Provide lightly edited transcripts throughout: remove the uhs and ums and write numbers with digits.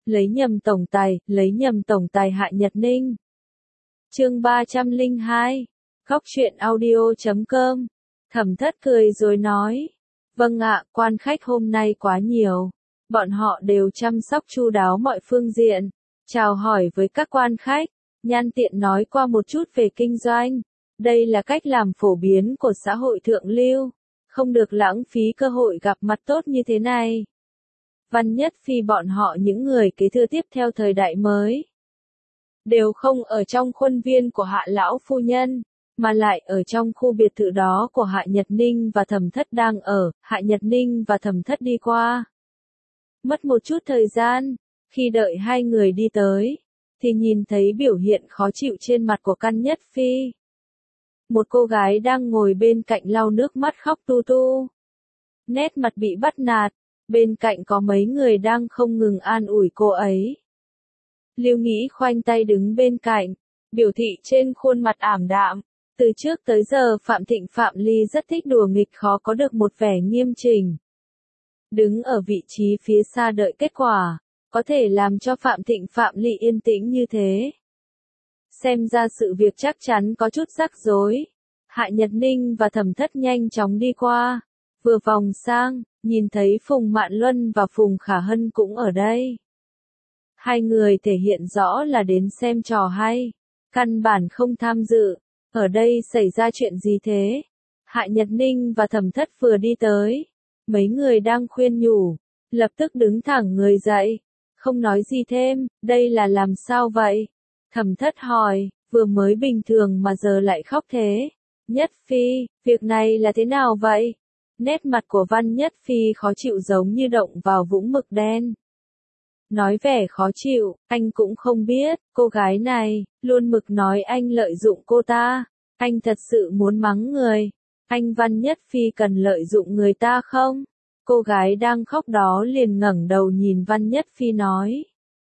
lấy nhầm tổng tài Hạ Nhật Ninh. Chương 302, Góc truyện audio.com. Thẩm Thất cười rồi nói, vâng ạ, quan khách hôm nay quá nhiều. Bọn họ đều chăm sóc chu đáo mọi phương diện, chào hỏi với các quan khách, nhân tiện nói qua một chút về kinh doanh. Đây là cách làm phổ biến của xã hội thượng lưu, không được lãng phí cơ hội gặp mặt tốt như thế này. Văn Nhất Phi bọn họ những người kế thừa tiếp theo thời đại mới, đều không ở trong khuôn viên của Hạ lão phu nhân, mà lại ở trong khu biệt thự đó của Hạ Nhật Ninh và Thẩm Thất đang ở. Hạ Nhật Ninh và Thẩm Thất đi qua. Mất một chút thời gian, khi đợi hai người đi tới, thì nhìn thấy biểu hiện khó chịu trên mặt của Căn Nhất Phi. Một cô gái đang ngồi bên cạnh lau nước mắt khóc tu tu. Nét mặt bị bắt nạt, bên cạnh có mấy người đang không ngừng an ủi cô ấy. Lưu Nghĩ khoanh tay đứng bên cạnh, biểu thị trên khuôn mặt ảm đạm. Từ trước tới giờ Phạm Thịnh Phạm Ly rất thích đùa nghịch, khó có được một vẻ nghiêm chỉnh. Đứng ở vị trí phía xa đợi kết quả, có thể làm cho Phạm Thịnh Phạm Ly yên tĩnh như thế. Xem ra sự việc chắc chắn có chút rắc rối. Hạ Nhật Ninh và Thẩm Thất nhanh chóng đi qua, vừa vòng sang, nhìn thấy Phùng Mạn Luân và Phùng Khả Hân cũng ở đây. Hai người thể hiện rõ là đến xem trò hay, căn bản không tham dự. Ở đây xảy ra chuyện gì thế? Hạ Nhật Ninh và Thẩm Thất vừa đi tới, mấy người đang khuyên nhủ, lập tức đứng thẳng người dậy, không nói gì thêm. Đây là làm sao vậy? Thẩm Thất hỏi, vừa mới bình thường mà giờ lại khóc thế. Nhất Phi, việc này là thế nào vậy? Nét mặt của Văn Nhất Phi khó chịu giống như động vào vũng mực đen. Nói vẻ khó chịu, anh cũng không biết, cô gái này, luôn mực nói anh lợi dụng cô ta. Anh thật sự muốn mắng người. Anh Văn Nhất Phi cần lợi dụng người ta không? Cô gái đang khóc đó liền ngẩng đầu nhìn Văn Nhất Phi nói.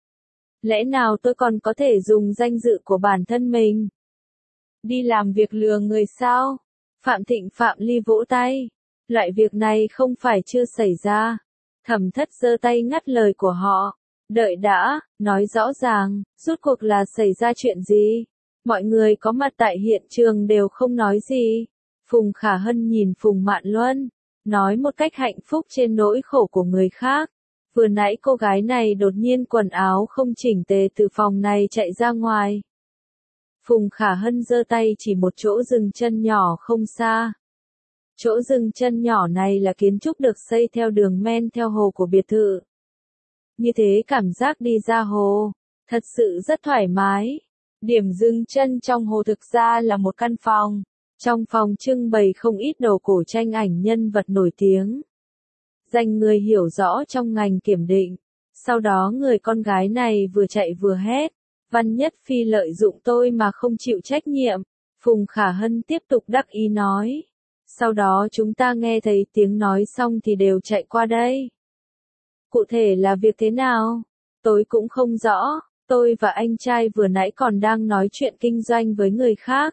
Lẽ nào tôi còn có thể dùng danh dự của bản thân mình đi làm việc lừa người sao? Phạm Thịnh Phạm Ly vỗ tay. Loại việc này không phải chưa xảy ra. Thẩm Thất giơ tay ngắt lời của họ. Đợi đã, nói rõ ràng, rốt cuộc là xảy ra chuyện gì? Mọi người có mặt tại hiện trường đều không nói gì. Phùng Khả Hân nhìn Phùng Mạn Luân, nói một cách hạnh phúc trên nỗi khổ của người khác. Vừa nãy cô gái này đột nhiên quần áo không chỉnh tề từ phòng này chạy ra ngoài. Phùng Khả Hân giơ tay chỉ một chỗ dừng chân nhỏ không xa. Chỗ dừng chân nhỏ này là kiến trúc được xây theo đường men theo hồ của biệt thự. Như thế cảm giác đi ra hồ, thật sự rất thoải mái. Điểm dừng chân trong hồ thực ra là một căn phòng. Trong phòng trưng bày không ít đồ cổ tranh ảnh nhân vật nổi tiếng. Dành người hiểu rõ trong ngành kiểm định. Sau đó người con gái này vừa chạy vừa hét. Văn Nhất Phi lợi dụng tôi mà không chịu trách nhiệm. Phùng Khả Hân tiếp tục đắc ý nói. Sau đó chúng ta nghe thấy tiếng nói xong thì đều chạy qua đây. Cụ thể là việc thế nào? Tôi cũng không rõ. Tôi và anh trai vừa nãy còn đang nói chuyện kinh doanh với người khác.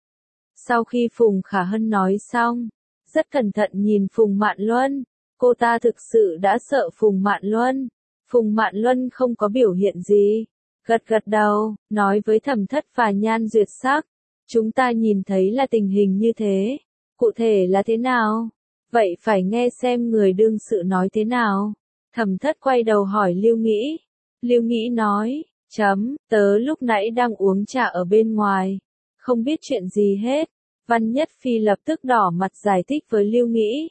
Sau khi Phùng Khả Hân nói xong, rất cẩn thận nhìn Phùng Mạn Luân. Cô ta thực sự đã sợ Phùng Mạn Luân. Phùng Mạn Luân không có biểu hiện gì. Gật gật đầu, nói với Thẩm Thất và Nhan Duyệt Sắc. Chúng ta nhìn thấy là tình hình như thế. Cụ thể là thế nào? Vậy phải nghe xem người đương sự nói thế nào. Thẩm Thất quay đầu hỏi Lưu Nghĩ. Lưu Nghĩ nói, tớ lúc nãy đang uống trà ở bên ngoài. Không biết chuyện gì hết. Văn Nhất Phi lập tức đỏ mặt giải thích với Lưu Nghĩ.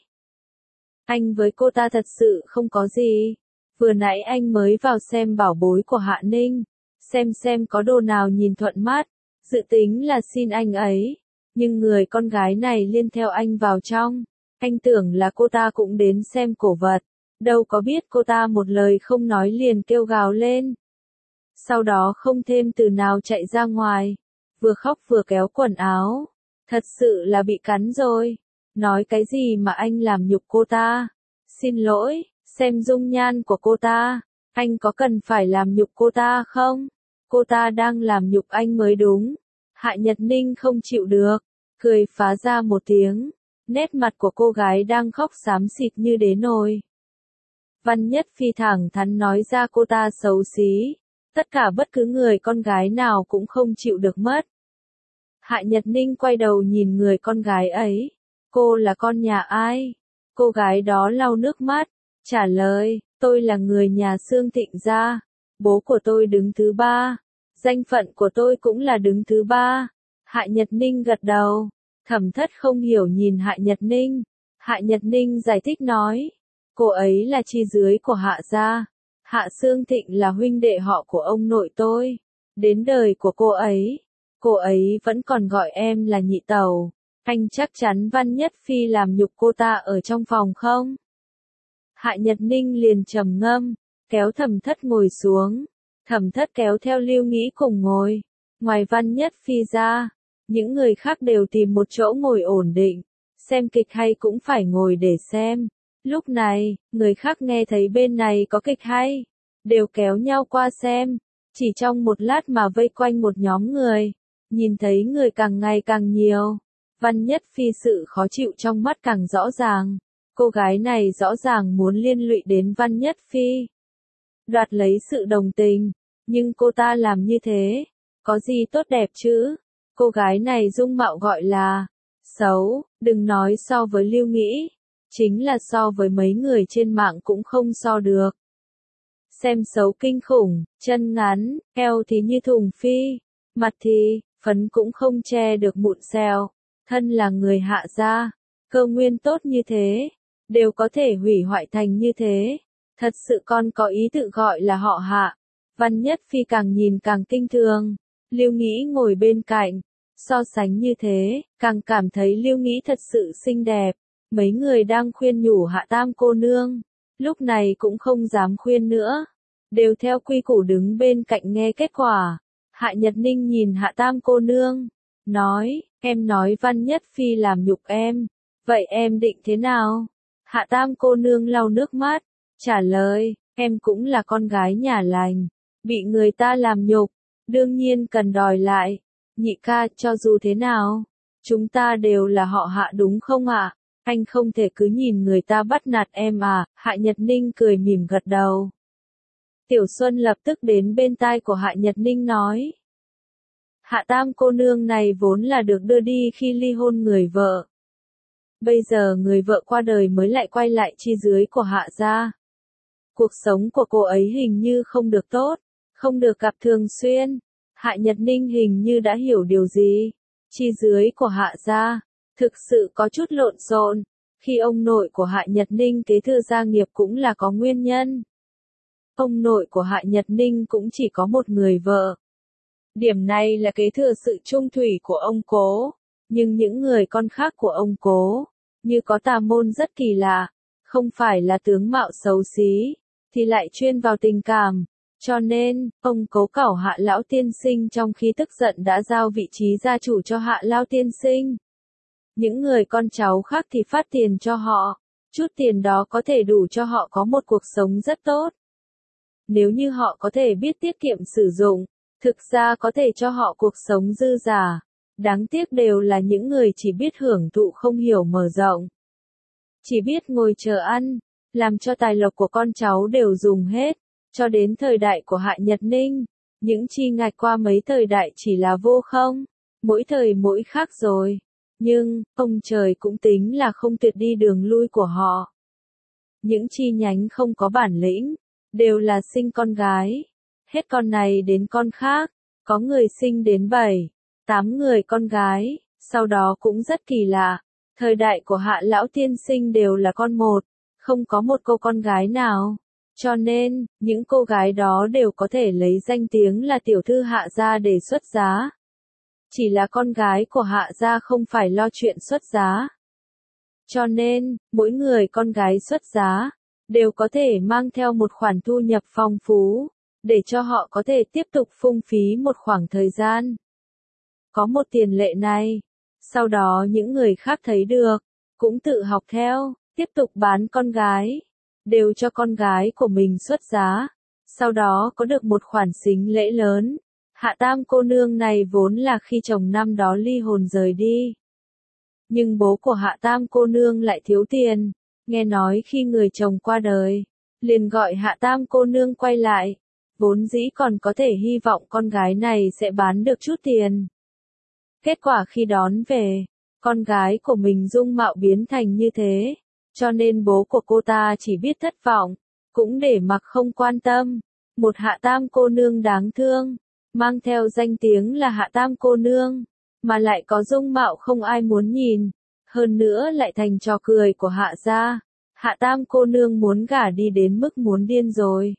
Anh với cô ta thật sự không có gì. Vừa nãy anh mới vào xem bảo bối của Hạ Ninh. Xem có đồ nào nhìn thuận mắt. Dự tính là xin anh ấy. Nhưng người con gái này liên theo anh vào trong. Anh tưởng là cô ta cũng đến xem cổ vật. Đâu có biết cô ta một lời không nói liền kêu gào lên. Sau đó không thêm từ nào chạy ra ngoài. Vừa khóc vừa kéo quần áo. Thật sự là bị cắn rồi. Nói cái gì mà anh làm nhục cô ta. Xin lỗi, xem dung nhan của cô ta. Anh có cần phải làm nhục cô ta không? Cô ta đang làm nhục anh mới đúng. Hạ Nhật Ninh không chịu được. Cười phá ra một tiếng. Nét mặt của cô gái đang khóc xám xịt như đế nồi. Văn Nhất Phi thẳng thắn nói ra cô ta xấu xí. Tất cả bất cứ người con gái nào cũng không chịu được mất. Hạ Nhật Ninh quay đầu nhìn người con gái ấy. Cô là con nhà ai? Cô gái đó lau nước mắt, trả lời, tôi là người nhà Xương Thịnh gia. Bố của tôi đứng thứ ba. Danh phận của tôi cũng là đứng thứ ba. Hạ Nhật Ninh gật đầu. Thẩm Thất không hiểu nhìn Hạ Nhật Ninh. Hạ Nhật Ninh giải thích nói. Cô ấy là chi dưới của Hạ gia. Hạ Xương Thịnh là huynh đệ họ của ông nội tôi. Đến đời của cô ấy vẫn còn gọi em là nhị tẩu. Anh chắc chắn Văn Nhất Phi làm nhục cô ta ở trong phòng không? Hạ Nhật Ninh liền trầm ngâm, kéo Thẩm Thất ngồi xuống. Thẩm Thất kéo theo Lưu Nghĩ cùng ngồi. Ngoài Văn Nhất Phi ra, những người khác đều tìm một chỗ ngồi ổn định. Xem kịch hay cũng phải ngồi để xem. Lúc này, người khác nghe thấy bên này có kịch hay, đều kéo nhau qua xem. Chỉ trong một lát mà vây quanh một nhóm người, nhìn thấy người càng ngày càng nhiều. Văn Nhất Phi sự khó chịu trong mắt càng rõ ràng. Cô gái này rõ ràng muốn liên lụy đến Văn Nhất Phi, đoạt lấy sự đồng tình, nhưng cô ta làm như thế, có gì tốt đẹp chứ? Cô gái này dung mạo gọi là xấu, đừng nói so với Lưu Nghĩ, chính là so với mấy người trên mạng cũng không so được. Xem xấu kinh khủng, chân ngắn, eo thì như thùng phi, mặt thì, phấn cũng không che được mụn sẹo, thân là người Hạ gia, cơ nguyên tốt như thế, đều có thể hủy hoại thành như thế, thật sự con có ý tự gọi là họ Hạ. Văn Nhất Phi càng nhìn càng kinh thường, Lưu Nghĩ ngồi bên cạnh, so sánh như thế, càng cảm thấy Lưu Nghĩ thật sự xinh đẹp. Mấy người đang khuyên nhủ Hạ Tam cô nương, lúc này cũng không dám khuyên nữa, đều theo quy củ đứng bên cạnh nghe kết quả. Hạ Nhật Ninh nhìn Hạ Tam cô nương, nói, em nói Văn Nhất Phi làm nhục em, vậy em định thế nào? Hạ Tam cô nương lau nước mắt, trả lời, em cũng là con gái nhà lành, bị người ta làm nhục, đương nhiên cần đòi lại. Nhị ca, cho dù thế nào, chúng ta đều là họ Hạ đúng không ạ? Anh không thể cứ nhìn người ta bắt nạt em à? Hạ Nhật Ninh cười mỉm gật đầu. Tiểu Xuân lập tức đến bên tai của Hạ Nhật Ninh nói. Hạ Tam cô nương này vốn là được đưa đi khi ly hôn người vợ. Bây giờ người vợ qua đời mới lại quay lại chi dưới của Hạ gia. Cuộc sống của cô ấy hình như không được tốt, không được gặp thường xuyên. Hạ Nhật Ninh hình như đã hiểu điều gì. Chi dưới của Hạ gia thực sự có chút lộn xộn, khi ông nội của Hạ Nhật Ninh kế thừa gia nghiệp cũng là có nguyên nhân. Ông nội của Hạ Nhật Ninh cũng chỉ có một người vợ. Điểm này là kế thừa sự trung thủy của ông cố, nhưng những người con khác của ông cố, như có tà môn rất kỳ lạ, không phải là tướng mạo xấu xí, thì lại chuyên vào tình cảm. Cho nên, ông cố cẩu Hạ lão tiên sinh trong khi tức giận đã giao vị trí gia chủ cho Hạ lão tiên sinh. Những người con cháu khác thì phát tiền cho họ, chút tiền đó có thể đủ cho họ có một cuộc sống rất tốt. Nếu như họ có thể biết tiết kiệm sử dụng, thực ra có thể cho họ cuộc sống dư giả. Đáng tiếc đều là những người chỉ biết hưởng thụ không hiểu mở rộng. Chỉ biết ngồi chờ ăn, làm cho tài lộc của con cháu đều dùng hết. Cho đến thời đại của Hạ Nhật Ninh, những chi ngạch qua mấy thời đại chỉ là vô không, mỗi thời mỗi khác rồi. Nhưng, ông trời cũng tính là không tuyệt đi đường lui của họ. Những chi nhánh không có bản lĩnh, đều là sinh con gái. Hết con này đến con khác, có người sinh đến 7, 8 người con gái, sau đó cũng rất kỳ lạ. Thời đại của Hạ lão tiên sinh đều là con một, không có một cô con gái nào. Cho nên, những cô gái đó đều có thể lấy danh tiếng là tiểu thư Hạ gia để xuất giá. Chỉ là con gái của Hạ gia không phải lo chuyện xuất giá. Cho nên, mỗi người con gái xuất giá, đều có thể mang theo một khoản thu nhập phong phú, để cho họ có thể tiếp tục phung phí một khoảng thời gian. Có một tiền lệ này, sau đó những người khác thấy được, cũng tự học theo, tiếp tục bán con gái, đều cho con gái của mình xuất giá, sau đó có được một khoản sính lễ lớn. Hạ Tam cô nương này vốn là khi chồng năm đó ly hôn rời đi. Nhưng bố của Hạ Tam cô nương lại thiếu tiền, nghe nói khi người chồng qua đời, liền gọi Hạ Tam cô nương quay lại, vốn dĩ còn có thể hy vọng con gái này sẽ bán được chút tiền. Kết quả khi đón về, con gái của mình dung mạo biến thành như thế, cho nên bố của cô ta chỉ biết thất vọng, cũng để mặc không quan tâm. Một Hạ Tam cô nương đáng thương, mang theo danh tiếng là Hạ Tam cô nương, mà lại có dung mạo không ai muốn nhìn, hơn nữa lại thành trò cười của Hạ gia. Hạ Tam cô nương muốn gả đi đến mức muốn điên rồi.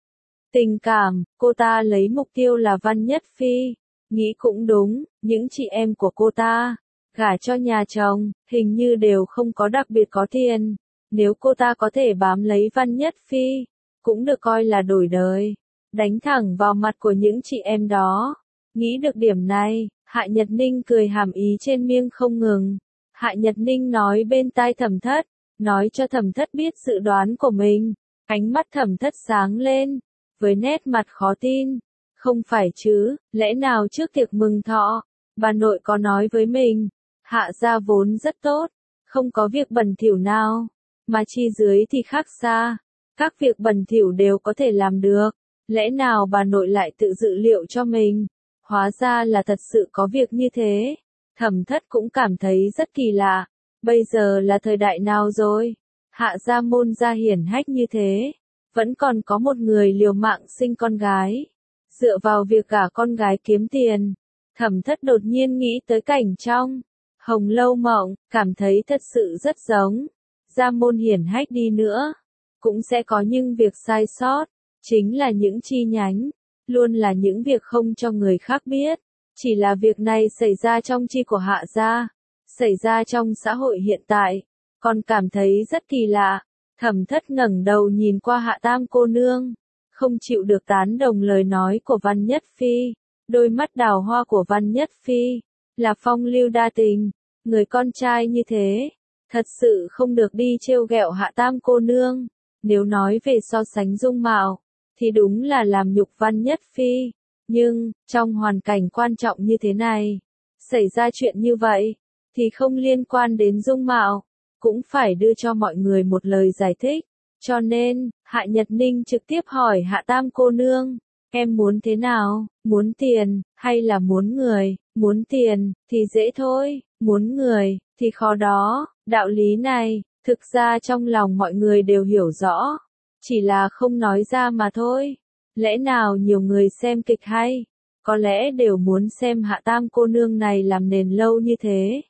Tình cảm, cô ta lấy mục tiêu là Văn Nhất Phi, nghĩ cũng đúng, những chị em của cô ta, gả cho nhà chồng, hình như đều không có đặc biệt có tiền, nếu cô ta có thể bám lấy Văn Nhất Phi, cũng được coi là đổi đời, đánh thẳng vào mặt của những chị em đó. Nghĩ được điểm này, Hạ Nhật Ninh cười hàm ý trên miệng không ngừng. Hạ Nhật Ninh nói bên tai Thẩm Thất, nói cho Thẩm Thất biết dự đoán của mình, ánh mắt Thẩm Thất sáng lên, với nét mặt khó tin. Không phải chứ, lẽ nào trước tiệc mừng thọ, bà nội có nói với mình, Hạ gia vốn rất tốt, không có việc bẩn thỉu nào, mà chi dưới thì khác xa, các việc bẩn thỉu đều có thể làm được, lẽ nào bà nội lại tự dự liệu cho mình, hóa ra là thật sự có việc như thế. Thẩm Thất cũng cảm thấy rất kỳ lạ, bây giờ là thời đại nào rồi, Hạ gia môn gia hiển hách như thế, vẫn còn có một người liều mạng sinh con gái, dựa vào việc gả con gái kiếm tiền. Thẩm Thất đột nhiên nghĩ tới cảnh trong Hồng Lâu Mộng, cảm thấy thật sự rất giống. Gia môn hiển hách đi nữa, cũng sẽ có những việc sai sót, chính là những chi nhánh, luôn là những việc không cho người khác biết. Chỉ là việc này xảy ra trong chi của Hạ gia, xảy ra trong xã hội hiện tại, còn cảm thấy rất kỳ lạ. Thẩm Thất ngẩng đầu nhìn qua Hạ Tam cô nương, không chịu được tán đồng lời nói của Văn Nhất Phi. Đôi mắt đào hoa của Văn Nhất Phi, là phong lưu đa tình, người con trai như thế, thật sự không được đi trêu ghẹo Hạ Tam cô nương. Nếu nói về so sánh dung mạo, thì đúng là làm nhục Văn Nhất Phi. Nhưng, trong hoàn cảnh quan trọng như thế này, xảy ra chuyện như vậy, thì không liên quan đến dung mạo, cũng phải đưa cho mọi người một lời giải thích. Cho nên, Hạ Nhật Ninh trực tiếp hỏi Hạ Tam cô nương, em muốn thế nào, muốn tiền, hay là muốn người? Muốn tiền, thì dễ thôi, muốn người, thì khó đó. Đạo lý này, thực ra trong lòng mọi người đều hiểu rõ, chỉ là không nói ra mà thôi. Lẽ nào nhiều người xem kịch hay, có lẽ đều muốn xem Hạ Tam cô nương này làm nền lâu như thế.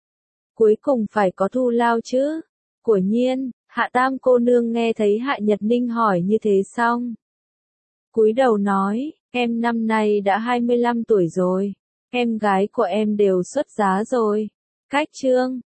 Cuối cùng phải có thù lao chứ. Quả nhiên, Hạ Tam cô nương nghe thấy Hạ Nhật Ninh hỏi như thế xong, cúi đầu nói, em năm nay đã 25 tuổi rồi, em gái của em đều xuất giá rồi. Cách trương,